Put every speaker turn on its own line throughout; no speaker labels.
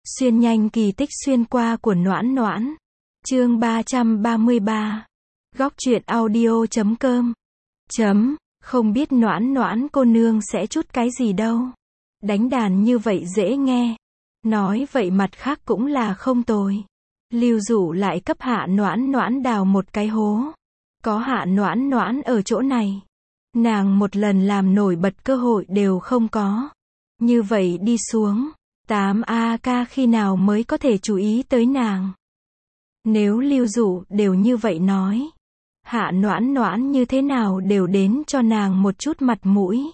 Xuyên nhanh kỳ tích xuyên qua của Noãn Noãn. Chương 333. Góc truyện audio.com. Không biết Noãn Noãn cô nương sẽ chút cái gì đâu. Đánh đàn như vậy dễ nghe. Nói vậy mặt khác cũng là không tồi. Lưu Dụ lại cấp Hạ Noãn Noãn đào một cái hố. Có Hạ Noãn Noãn ở chỗ này, nàng một lần làm nổi bật cơ hội đều không có. Như vậy đi xuống, 8A ca khi nào mới có thể chú ý tới nàng. Nếu Lưu Dụ đều như vậy nói, Hạ Noãn Noãn như thế nào đều đến cho nàng một chút mặt mũi.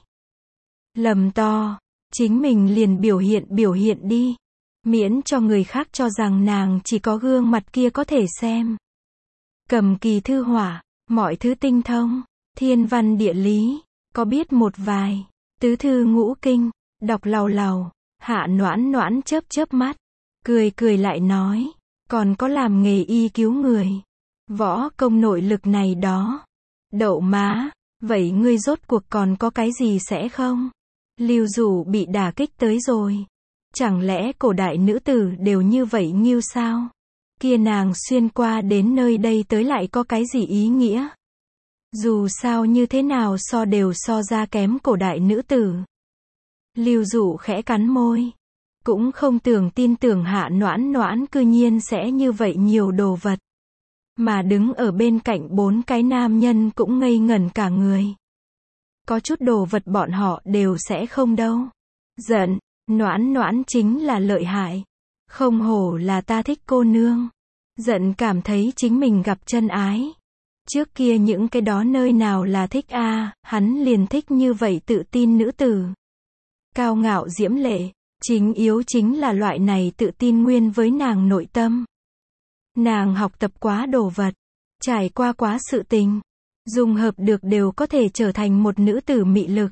Lầm to, chính mình liền biểu hiện đi. Miễn cho người khác cho rằng nàng chỉ có gương mặt kia có thể xem. Cầm kỳ thư họa, mọi thứ tinh thông, thiên văn địa lý, có biết một vài, tứ thư ngũ kinh, đọc làu làu. Hạ Noãn Noãn chớp mắt, cười lại nói, còn có làm nghề y cứu người, võ công nội lực này đó. Đậu má, vậy ngươi rốt cuộc còn có cái gì sẽ không? Lưu Dụ bị đả kích tới rồi. Chẳng lẽ cổ đại nữ tử đều như vậy nghiêu sao? Kia nàng xuyên qua đến nơi đây tới lại có cái gì ý nghĩa? Dù sao như thế nào đều so ra kém cổ đại nữ tử. Lưu Dụ khẽ cắn môi. Cũng không tin tưởng Hạ Noãn Noãn cư nhiên sẽ như vậy nhiều đồ vật. Mà đứng ở bên cạnh bốn cái nam nhân cũng ngây ngẩn cả người. Có chút đồ vật bọn họ đều sẽ không đâu. Giận, Noãn Noãn chính là lợi hại. Không hổ là ta thích cô nương. Giận cảm thấy chính mình gặp chân ái. Trước kia những cái đó nơi nào là thích hắn liền thích như vậy tự tin nữ tử. Cao ngạo diễm lệ, chính yếu chính là loại này tự tin nguyên với nàng nội tâm. Nàng học tập quá đồ vật, trải qua quá sự tình, dùng hợp được đều có thể trở thành một nữ tử mị lực.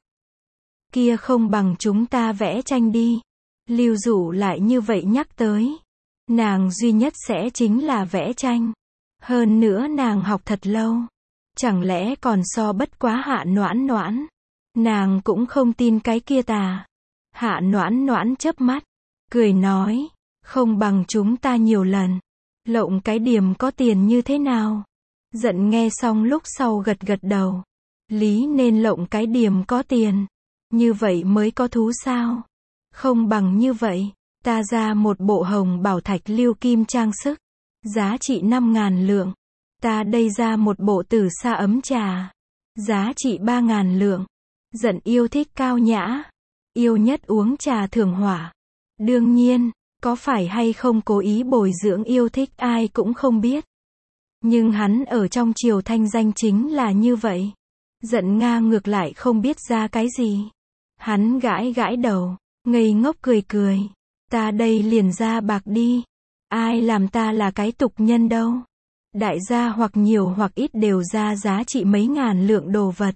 Kia không bằng chúng ta vẽ tranh đi. Lưu Dụ lại như vậy nhắc tới. Nàng duy nhất sẽ chính là vẽ tranh. Hơn nữa nàng học thật lâu. Chẳng lẽ còn so bất quá Hạ Noãn Noãn. Nàng cũng không tin cái kia tà. Hạ Noãn Noãn chớp mắt, cười nói, không bằng chúng ta nhiều lần. Lộng cái điểm có tiền như thế nào? Giận nghe xong lúc sau gật đầu. Lý nên lộng cái điểm có tiền. Như vậy mới có thú sao? Không bằng như vậy, ta ra một bộ hồng bảo thạch lưu kim trang sức. Giá trị 5.000 lượng. Ta đây ra một bộ tử sa ấm trà. Giá trị 3.000 lượng. Giận yêu thích cao nhã. Yêu nhất uống trà thưởng hỏa. Đương nhiên, có phải hay không cố ý bồi dưỡng yêu thích ai cũng không biết. Nhưng hắn ở trong triều thanh danh chính là như vậy. Giận Nga ngược lại không biết ra cái gì. Hắn gãi đầu, ngây ngốc cười. Ta đây liền ra bạc đi. Ai làm ta là cái tục nhân đâu. Đại gia hoặc nhiều hoặc ít đều ra giá trị mấy ngàn lượng đồ vật.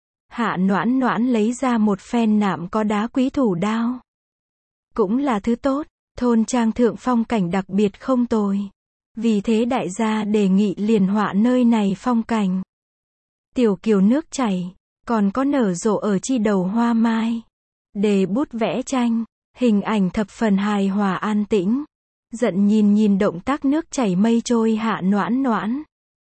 Hạ Noãn Noãn lấy ra một phen nạm có đá quý thủ đao. Cũng là thứ tốt, thôn trang thượng phong cảnh đặc biệt không tồi. Vì thế đại gia đề nghị liền họa nơi này phong cảnh. Tiểu kiều nước chảy, còn có nở rộ ở chi đầu hoa mai. Đề bút vẽ tranh, hình ảnh thập phần hài hòa an tĩnh. Giận nhìn động tác nước chảy mây trôi Hạ Noãn Noãn.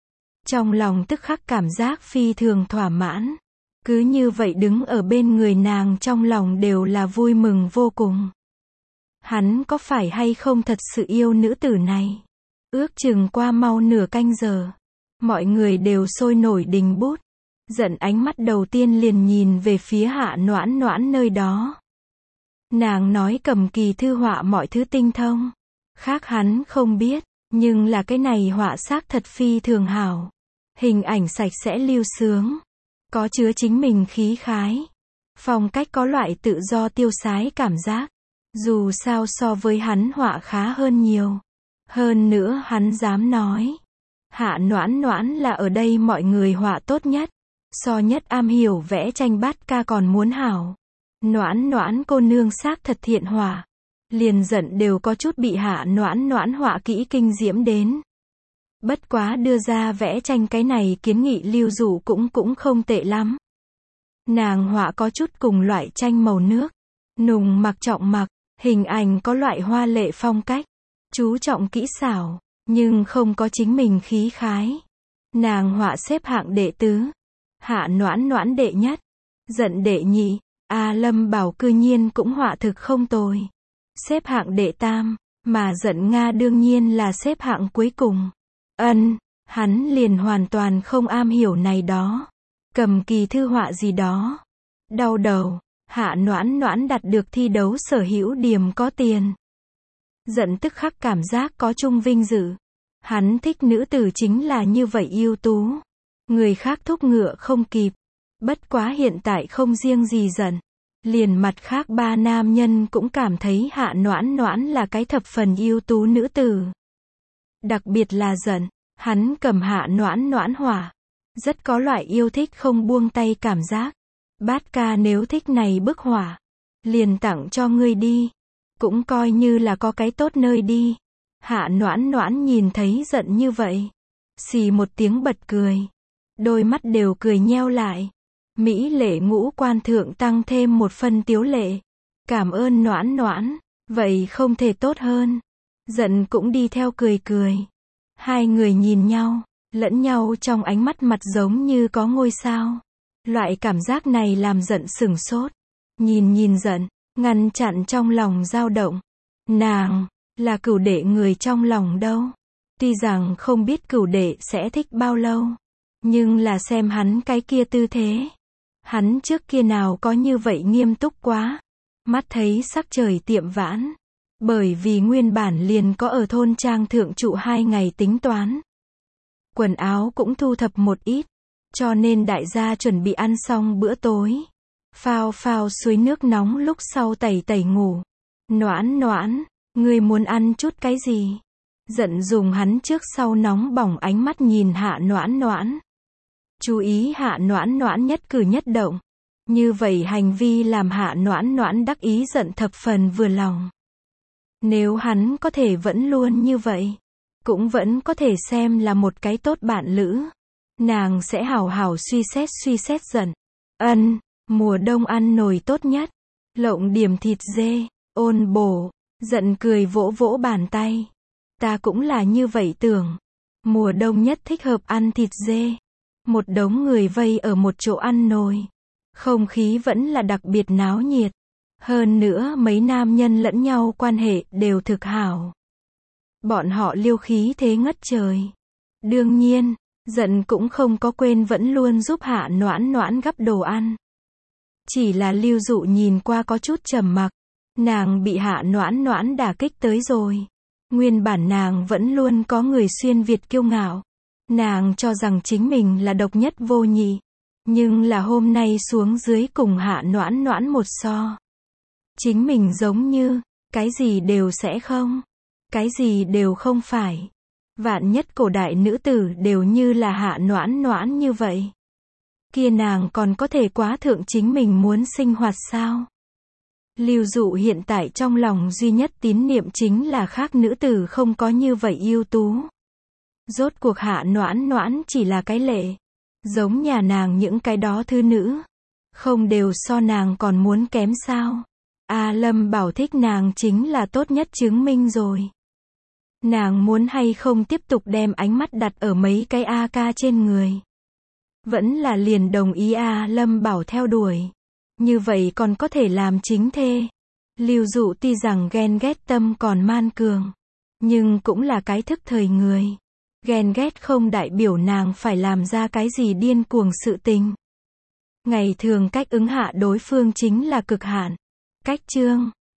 Trong lòng tức khắc cảm giác phi thường thỏa mãn. Cứ như vậy đứng ở bên người nàng trong lòng đều là vui mừng vô cùng. Hắn có phải hay không thật sự yêu nữ tử này? Ước chừng qua mau nửa canh giờ. Mọi người đều sôi nổi đình bút. Giận ánh mắt đầu tiên liền nhìn về phía Hạ Noãn Noãn nơi đó. Nàng nói cầm kỳ thư họa mọi thứ tinh thông. Khác hắn không biết, nhưng là cái này họa xác thật phi thường hảo. Hình ảnh sạch sẽ lưu sướng. Có chứa chính mình khí khái. Phong cách có loại tự do tiêu sái cảm giác. Dù sao so với hắn họa khá hơn nhiều. Hơn nữa hắn dám nói. Hạ Noãn Noãn là ở đây mọi người họa tốt nhất. So nhất am hiểu vẽ tranh bát ca còn muốn hảo. Noãn Noãn cô nương xác thật thiện họa. Liền Giận đều có chút bị Hạ Noãn Noãn họa kỹ kinh diễm đến. Bất quá đưa ra vẽ tranh cái này kiến nghị Lưu Dụ cũng không tệ lắm. Nàng họa có chút cùng loại tranh màu nước. Nùng mặc trọng mặc, Hình ảnh có loại hoa lệ phong cách, chú trọng kỹ xảo, nhưng không có chính mình khí khái. Nàng họa xếp hạng đệ tứ, Hạ Noãn Noãn đệ nhất, Giận đệ nhị, Lâm Bảo cư nhiên cũng họa thực không tồi. Xếp hạng đệ tam, mà Giận Nga đương nhiên là xếp hạng cuối cùng. Hắn liền hoàn toàn không am hiểu này đó. Cầm kỳ thư họa gì đó. Đau đầu, Hạ Noãn Noãn đạt được thi đấu sở hữu điểm có tiền. Giận tức khắc cảm giác có chung vinh dự. Hắn thích nữ tử chính là như vậy ưu tú. Người khác thúc ngựa không kịp. Bất quá hiện tại không riêng gì Giận. Liền mặt khác ba nam nhân cũng cảm thấy Hạ Noãn Noãn là cái thập phần ưu tú nữ tử. Đặc biệt là Giận, hắn cầm Hạ Noãn Noãn họa. Rất có loại yêu thích không buông tay cảm giác. Bát ca nếu thích này bức họa, liền tặng cho ngươi đi. Cũng coi như là có cái tốt nơi đi. Hạ Noãn Noãn nhìn thấy Giận như vậy. Xì một tiếng bật cười. Đôi mắt đều cười nheo lại. Mỹ lệ ngũ quan thượng tăng thêm một phân tiếu lệ. Cảm ơn Noãn Noãn. Vậy không thể tốt hơn. Giận cũng đi theo cười cười. Hai người nhìn nhau, lẫn nhau trong ánh mắt mặt giống như có ngôi sao. Loại cảm giác này làm Giận sửng sốt. Nhìn Giận, ngăn chặn trong lòng dao động. Nàng, là cửu đệ người trong lòng đâu. Tuy rằng không biết cửu đệ sẽ thích bao lâu. Nhưng là xem hắn cái kia tư thế. Hắn trước kia nào có như vậy nghiêm túc quá. Mắt thấy sắc trời tiệm vãn. Bởi vì nguyên bản liền có ở thôn trang thượng trụ 2 ngày tính toán. Quần áo cũng thu thập một ít. Cho nên đại gia chuẩn bị ăn xong bữa tối. Phao suối nước nóng lúc sau tẩy ngủ. Noãn Noãn, ngươi muốn ăn chút cái gì? Giận dùng hắn trước sau nóng bỏng ánh mắt nhìn Hạ Noãn Noãn. Chú ý Hạ Noãn Noãn nhất cử nhất động. Như vậy hành vi làm Hạ Noãn Noãn đắc ý Giận thập phần vừa lòng. Nếu hắn có thể vẫn luôn như vậy, cũng vẫn có thể xem là một cái tốt bạn lữ. Nàng sẽ hảo hảo suy xét Giận. Mùa đông ăn nồi tốt nhất. Lộng điểm thịt dê, ôn bổ. Giận cười vỗ vỗ bàn tay. Ta cũng là như vậy tưởng. Mùa đông nhất thích hợp ăn thịt dê. Một đống người vây ở một chỗ ăn nồi. Không khí vẫn là đặc biệt náo nhiệt. Hơn nữa mấy nam nhân lẫn nhau quan hệ đều thực hảo. Bọn họ liêu khí thế ngất trời. Đương nhiên, Giận cũng không có quên vẫn luôn giúp Hạ Noãn Noãn gắp đồ ăn. Chỉ là Lưu Dụ nhìn qua có chút trầm mặc. Nàng bị Hạ Noãn Noãn đả kích tới rồi. Nguyên bản nàng vẫn luôn có người xuyên Việt kiêu ngạo. Nàng cho rằng chính mình là độc nhất vô nhị. Nhưng là hôm nay xuống dưới cùng Hạ Noãn Noãn một so. Chính mình giống như, cái gì đều sẽ không. Cái gì đều không phải. Vạn nhất cổ đại nữ tử đều như là Hạ Noãn Noãn như vậy. Kia nàng còn có thể quá thượng chính mình muốn sinh hoạt sao? Lưu Dụ hiện tại trong lòng duy nhất tín niệm chính là khác nữ tử không có như vậy ưu tú. Rốt cuộc Hạ Noãn Noãn chỉ là cái lệ. Giống nhà nàng những cái đó thư nữ. Không đều so nàng còn muốn kém sao? Lâm Bảo thích nàng chính là tốt nhất chứng minh rồi. Nàng muốn hay không tiếp tục đem ánh mắt đặt ở mấy cái ca trên người. Vẫn là liền đồng ý Lâm Bảo theo đuổi. Như vậy còn có thể làm chính thê. Lưu Dụ tuy rằng ghen ghét tâm còn man cường. Nhưng cũng là cái thức thời người. Ghen ghét không đại biểu nàng phải làm ra cái gì điên cuồng sự tình. Ngày thường cách ứng hạ đối phương chính là cực hạn. Cách chương